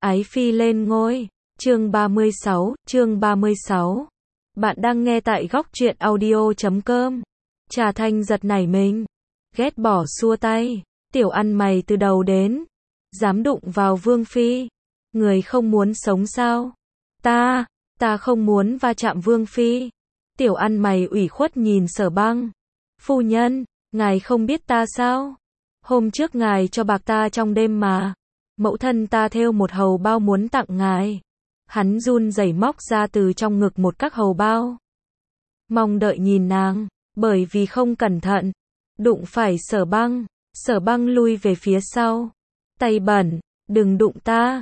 Ái phi lên ngôi. Chương 36. Bạn đang nghe tại góc truyện audio.com. Trà Thanh giật nảy mình. Ghét bỏ xua tay. Tiểu ăn mày từ đầu đến. Dám đụng vào Vương Phi. Người không muốn sống sao? Ta không muốn va chạm Vương Phi. Tiểu ăn mày ủy khuất nhìn Sở Băng. Phu nhân, ngài không biết ta sao? Hôm trước ngài cho bạc ta trong đêm mà. Mẫu thân ta thêu một hầu bao muốn tặng ngài. Hắn run rẩy móc ra từ trong ngực một các hầu bao. Mong đợi nhìn nàng, bởi vì không cẩn thận. Đụng phải Sở Băng. Sở Băng lui về phía sau. Tay bẩn, đừng đụng ta.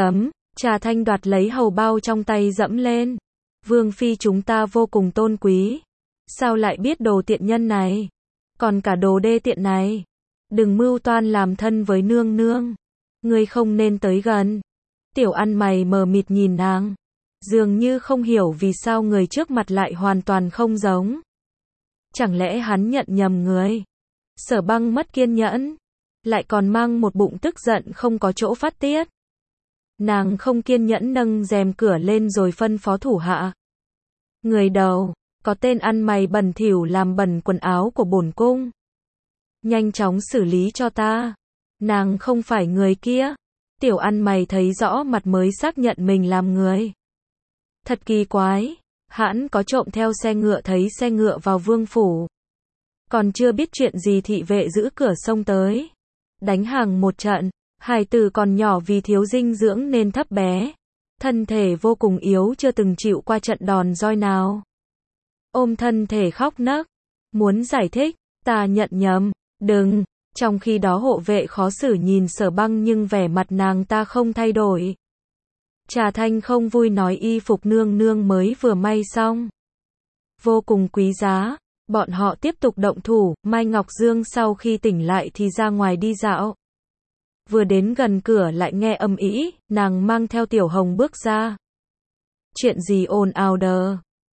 Trà Thanh đoạt lấy hầu bao trong tay dẫm lên. Vương Phi chúng ta vô cùng tôn quý. Sao lại biết đồ tiện nhân này? Còn cả đồ đê tiện này. Đừng mưu toan làm thân với nương nương. Ngươi không nên tới gần. Tiểu ăn mày mờ mịt nhìn nàng. Dường như không hiểu vì sao người trước mặt lại hoàn toàn không giống. Chẳng lẽ hắn nhận nhầm người? Sở Băng mất kiên nhẫn. Lại còn mang một bụng tức giận không có chỗ phát tiết. Nàng không kiên nhẫn nâng rèm cửa lên rồi phân phó thủ hạ. Người đầu, có tên ăn mày bẩn thỉu làm bẩn quần áo của bổn cung. Nhanh chóng xử lý cho ta. Nàng không phải người kia. Tiểu ăn mày thấy rõ mặt mới xác nhận mình làm người. Thật kỳ quái, hãn có trộm theo xe ngựa thấy xe ngựa vào vương phủ. Còn chưa biết chuyện gì thị vệ giữ cửa xông tới. Đánh hàng một trận, hài tử còn nhỏ vì thiếu dinh dưỡng nên thấp bé. Thân thể vô cùng yếu chưa từng chịu qua trận đòn roi nào. Ôm thân thể khóc nấc. Muốn giải thích, ta nhận nhầm, đừng. Trong khi đó hộ vệ khó xử nhìn Sở Băng nhưng vẻ mặt nàng ta không thay đổi. Trà Thanh không vui nói y phục nương nương mới vừa may xong. Vô cùng quý giá. Bọn họ tiếp tục động thủ. Mai Ngọc Dương sau khi tỉnh lại thì ra ngoài đi dạo. Vừa đến gần cửa lại nghe âm ĩ, nàng mang theo Tiểu Hồng bước ra. Chuyện gì ồn ào đờ?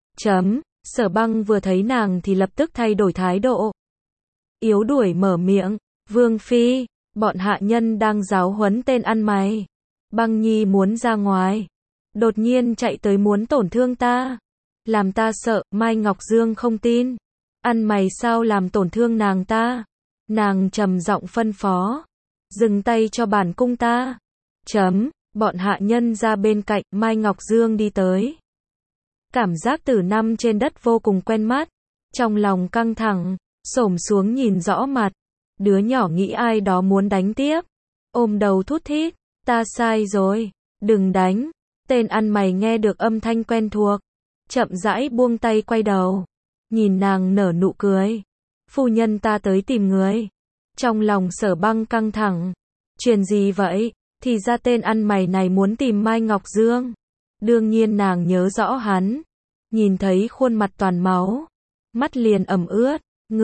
Sở Băng vừa thấy nàng thì lập tức thay đổi thái độ. Yếu đuổi mở miệng. Vương Phi, bọn hạ nhân đang giáo huấn tên ăn mày. Băng Nhi muốn ra ngoài. Đột nhiên chạy tới muốn tổn thương ta. Làm ta sợ. Mai Ngọc Dương không tin. Ăn mày sao làm tổn thương nàng ta? Nàng trầm giọng phân phó. Dừng tay cho bản cung ta. Bọn hạ nhân ra bên cạnh. Mai Ngọc Dương đi tới. Cảm giác tử năm trên đất vô cùng quen mắt. Trong lòng căng thẳng. Xổm xuống nhìn rõ mặt. Đứa nhỏ nghĩ ai đó muốn đánh tiếp. Ôm đầu thút thít. Ta sai rồi. Đừng đánh. Tên ăn mày nghe được âm thanh quen thuộc. Chậm rãi buông tay quay đầu. Nhìn nàng nở nụ cười. Phu nhân ta tới tìm người. Trong lòng Sở Băng căng thẳng. Chuyện gì vậy? Thì ra tên ăn mày này muốn tìm Mai Ngọc Dương. Đương nhiên nàng nhớ rõ hắn. Nhìn thấy khuôn mặt toàn máu. Mắt liền ẩm ướt.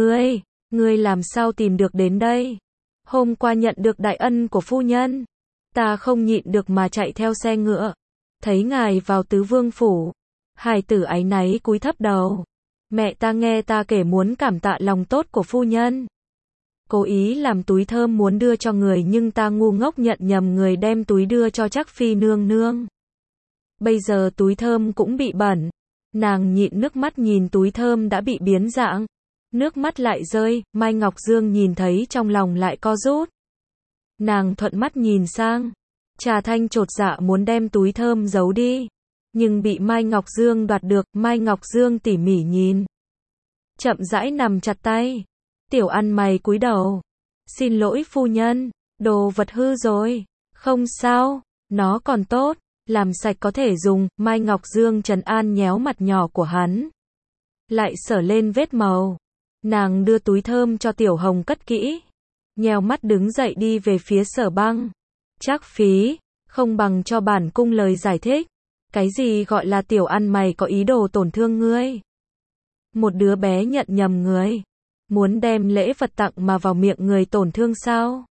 Ngươi làm sao tìm được đến đây? Hôm qua nhận được đại ân của phu nhân. Ta không nhịn được mà chạy theo xe ngựa. Thấy ngài vào tứ vương phủ. Hài tử áy náy cúi thấp đầu. Mẹ ta nghe ta kể muốn cảm tạ lòng tốt của phu nhân. Cố ý làm túi thơm muốn đưa cho người nhưng ta ngu ngốc nhận nhầm người đem túi đưa cho Trác Phi nương nương. Bây giờ túi thơm cũng bị bẩn. Nàng nhịn nước mắt nhìn túi thơm đã bị biến dạng. Nước mắt lại rơi. Mai Ngọc Dương nhìn thấy trong lòng lại co rút. Nàng thuận mắt nhìn sang. Trà Thanh chột dạ muốn đem túi thơm giấu đi. Nhưng bị Mai Ngọc Dương đoạt được. Mai Ngọc Dương tỉ mỉ nhìn. Chậm rãi nằm chặt tay. Tiểu ăn mày cúi đầu. Xin lỗi phu nhân. Đồ vật hư rồi. Không sao. Nó còn tốt. Làm sạch có thể dùng. Mai Ngọc Dương trấn an nhéo mặt nhỏ của hắn. Lại sờ lên vết màu. Nàng đưa túi thơm cho Tiểu Hồng cất kỹ. Nheo mắt đứng dậy đi về phía Sở Băng. Trác Phí, không bằng cho bản cung lời giải thích. Cái gì gọi là tiểu ăn mày có ý đồ tổn thương ngươi? Một đứa bé nhận nhầm người. Muốn đem lễ vật tặng mà vào miệng người tổn thương sao?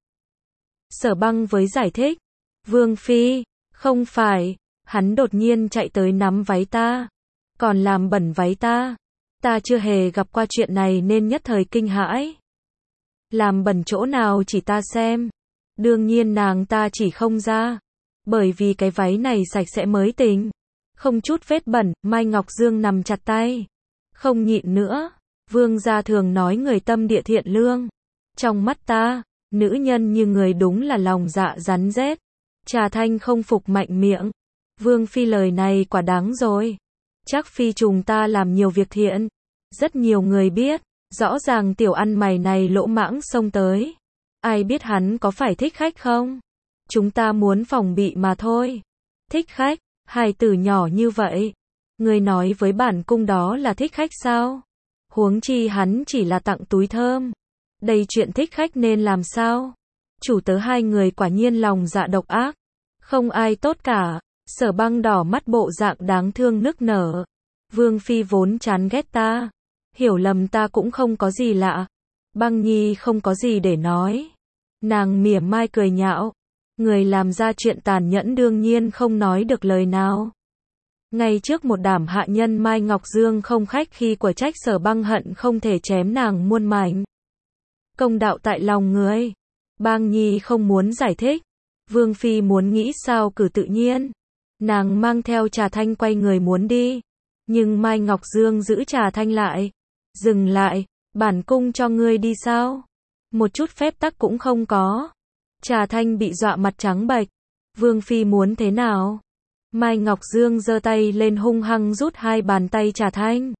Sở Băng với giải thích. Vương Phi, không phải. Hắn đột nhiên chạy tới nắm váy ta. Còn làm bẩn váy ta. Ta chưa hề gặp qua chuyện này nên nhất thời kinh hãi. Làm bẩn chỗ nào chỉ ta xem. Đương nhiên nàng ta chỉ không ra. Bởi vì cái váy này sạch sẽ mới tính. Không chút vết bẩn, Mai Ngọc Dương nằm chặt tay. Không nhịn nữa. Vương gia thường nói người tâm địa thiện lương. Trong mắt ta, nữ nhân như người đúng là lòng dạ rắn rết. Trà Thanh không phục mạnh miệng. Vương phi lời này quả đáng rồi. Chắc phi trùng ta làm nhiều việc thiện. Rất nhiều người biết. Rõ ràng tiểu ăn mày này lỗ mãng xông tới. Ai biết hắn có phải thích khách không? Chúng ta muốn phòng bị mà thôi. Thích khách? Hài tử nhỏ như vậy. Người nói với bản cung đó là thích khách sao? Huống chi hắn chỉ là tặng túi thơm. Đây chuyện thích khách nên làm sao? Chủ tớ hai người quả nhiên lòng dạ độc ác. Không ai tốt cả. Sở Băng đỏ mắt bộ dạng đáng thương nức nở. Vương phi vốn chán ghét ta. Hiểu lầm ta cũng không có gì lạ. Băng Nhi không có gì để nói. Nàng mỉa mai cười nhạo. Người làm ra chuyện tàn nhẫn đương nhiên không nói được lời nào. Ngay trước một đám hạ nhân Mai Ngọc Dương không khách khi của trách Sở Băng hận không thể chém nàng muôn mảnh. Công đạo tại lòng người. Băng Nhi không muốn giải thích. Vương phi muốn nghĩ sao cử tự nhiên. Nàng mang theo Trà Thanh quay người muốn đi. Nhưng Mai Ngọc Dương giữ Trà Thanh lại. Dừng lại, bản cung cho ngươi đi sao? Một chút phép tắc cũng không có. Trà Thanh bị dọa mặt trắng bệch. Vương phi muốn thế nào? Mai Ngọc Dương giơ tay lên hung hăng rút hai bàn tay Trà Thanh.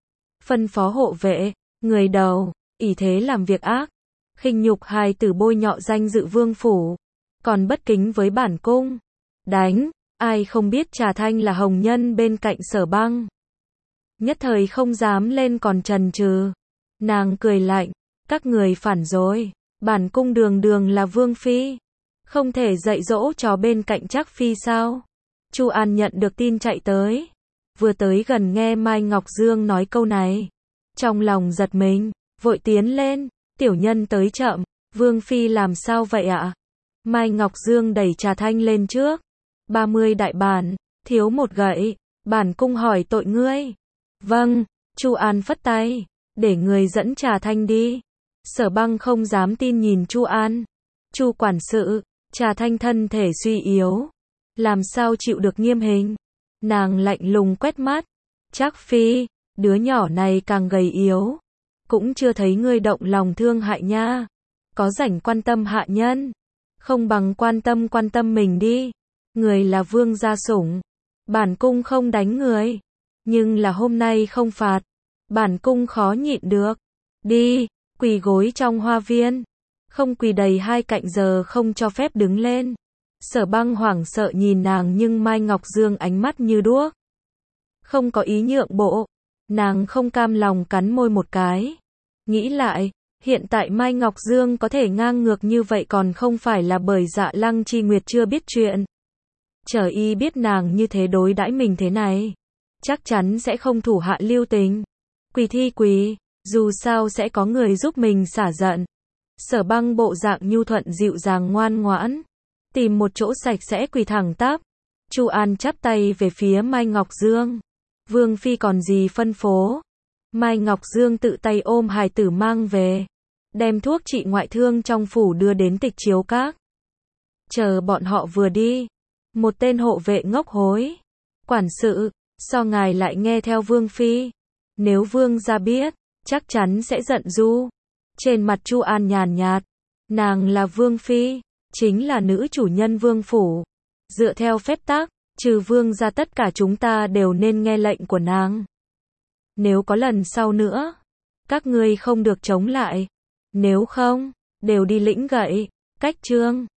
Phân phó hộ vệ, người đầu, ỷ thế làm việc ác, khinh nhục hài tử bôi nhọ danh dự vương phủ, còn bất kính với bản cung. Đánh, ai không biết Trà Thanh là hồng nhân bên cạnh Sở Băng. Nhất thời không dám lên còn chần chừ. Nàng cười lạnh, các người phản rồi, bản cung đường đường là vương phi, không thể dạy dỗ trò bên cạnh Trác phi sao? Chu An nhận được tin chạy tới, vừa tới gần nghe Mai Ngọc Dương nói câu này, trong lòng giật mình, vội tiến lên, tiểu nhân tới chậm, vương phi làm sao vậy ạ? Mai Ngọc Dương đẩy Trà Thanh lên trước, 30 đại bản, thiếu một gậy, bản cung hỏi tội ngươi. Vâng, Chu An phất tay, để người dẫn Trà Thanh đi. Sở Băng không dám tin nhìn Chu An. Chu quản sự, Trà Thanh thân thể suy yếu, làm sao chịu được nghiêm hình. Nàng lạnh lùng quét mắt. Trác phi, đứa nhỏ này càng gầy yếu, cũng chưa thấy ngươi động lòng thương hại nha. Có rảnh quan tâm hạ nhân, không bằng quan tâm mình đi. Người là vương gia sủng, bản cung không đánh người, nhưng là hôm nay không phạt, bản cung khó nhịn được. Đi, quỳ gối trong hoa viên, không quỳ đầy 2 cạnh giờ không cho phép đứng lên. Sở Băng hoảng sợ nhìn nàng nhưng Mai Ngọc Dương ánh mắt như đuốc. Không có ý nhượng bộ, nàng không cam lòng cắn môi một cái. Nghĩ lại, hiện tại Mai Ngọc Dương có thể ngang ngược như vậy còn không phải là bởi Dạ Lăng Chi Nguyệt chưa biết chuyện. Chờ y biết nàng như thế đối đãi mình thế này, chắc chắn sẽ không thủ hạ lưu tình. Quỳ thi quỳ, dù sao sẽ có người giúp mình xả giận. Sở Băng bộ dạng nhu thuận dịu dàng ngoan ngoãn, tìm một chỗ sạch sẽ quỳ thẳng tắp. Chu An chắp tay về phía Mai Ngọc Dương. Vương phi còn gì phân phó? Mai Ngọc Dương tự tay ôm hài tử mang về, đem thuốc trị ngoại thương trong phủ đưa đến Tịch Chiếu Các. Chờ bọn họ vừa đi, một tên hộ vệ ngốc hối. Quản sự, sao ngài lại nghe theo vương phi? Nếu vương gia biết, chắc chắn sẽ giận du. Trên mặt Chu An nhàn nhạt, nàng là vương phi, chính là nữ chủ nhân vương phủ. Dựa theo phép tắc, trừ vương gia tất cả chúng ta đều nên nghe lệnh của nàng. Nếu có lần sau nữa, các ngươi không được chống lại. Nếu không, đều đi lĩnh gậy. Cách chương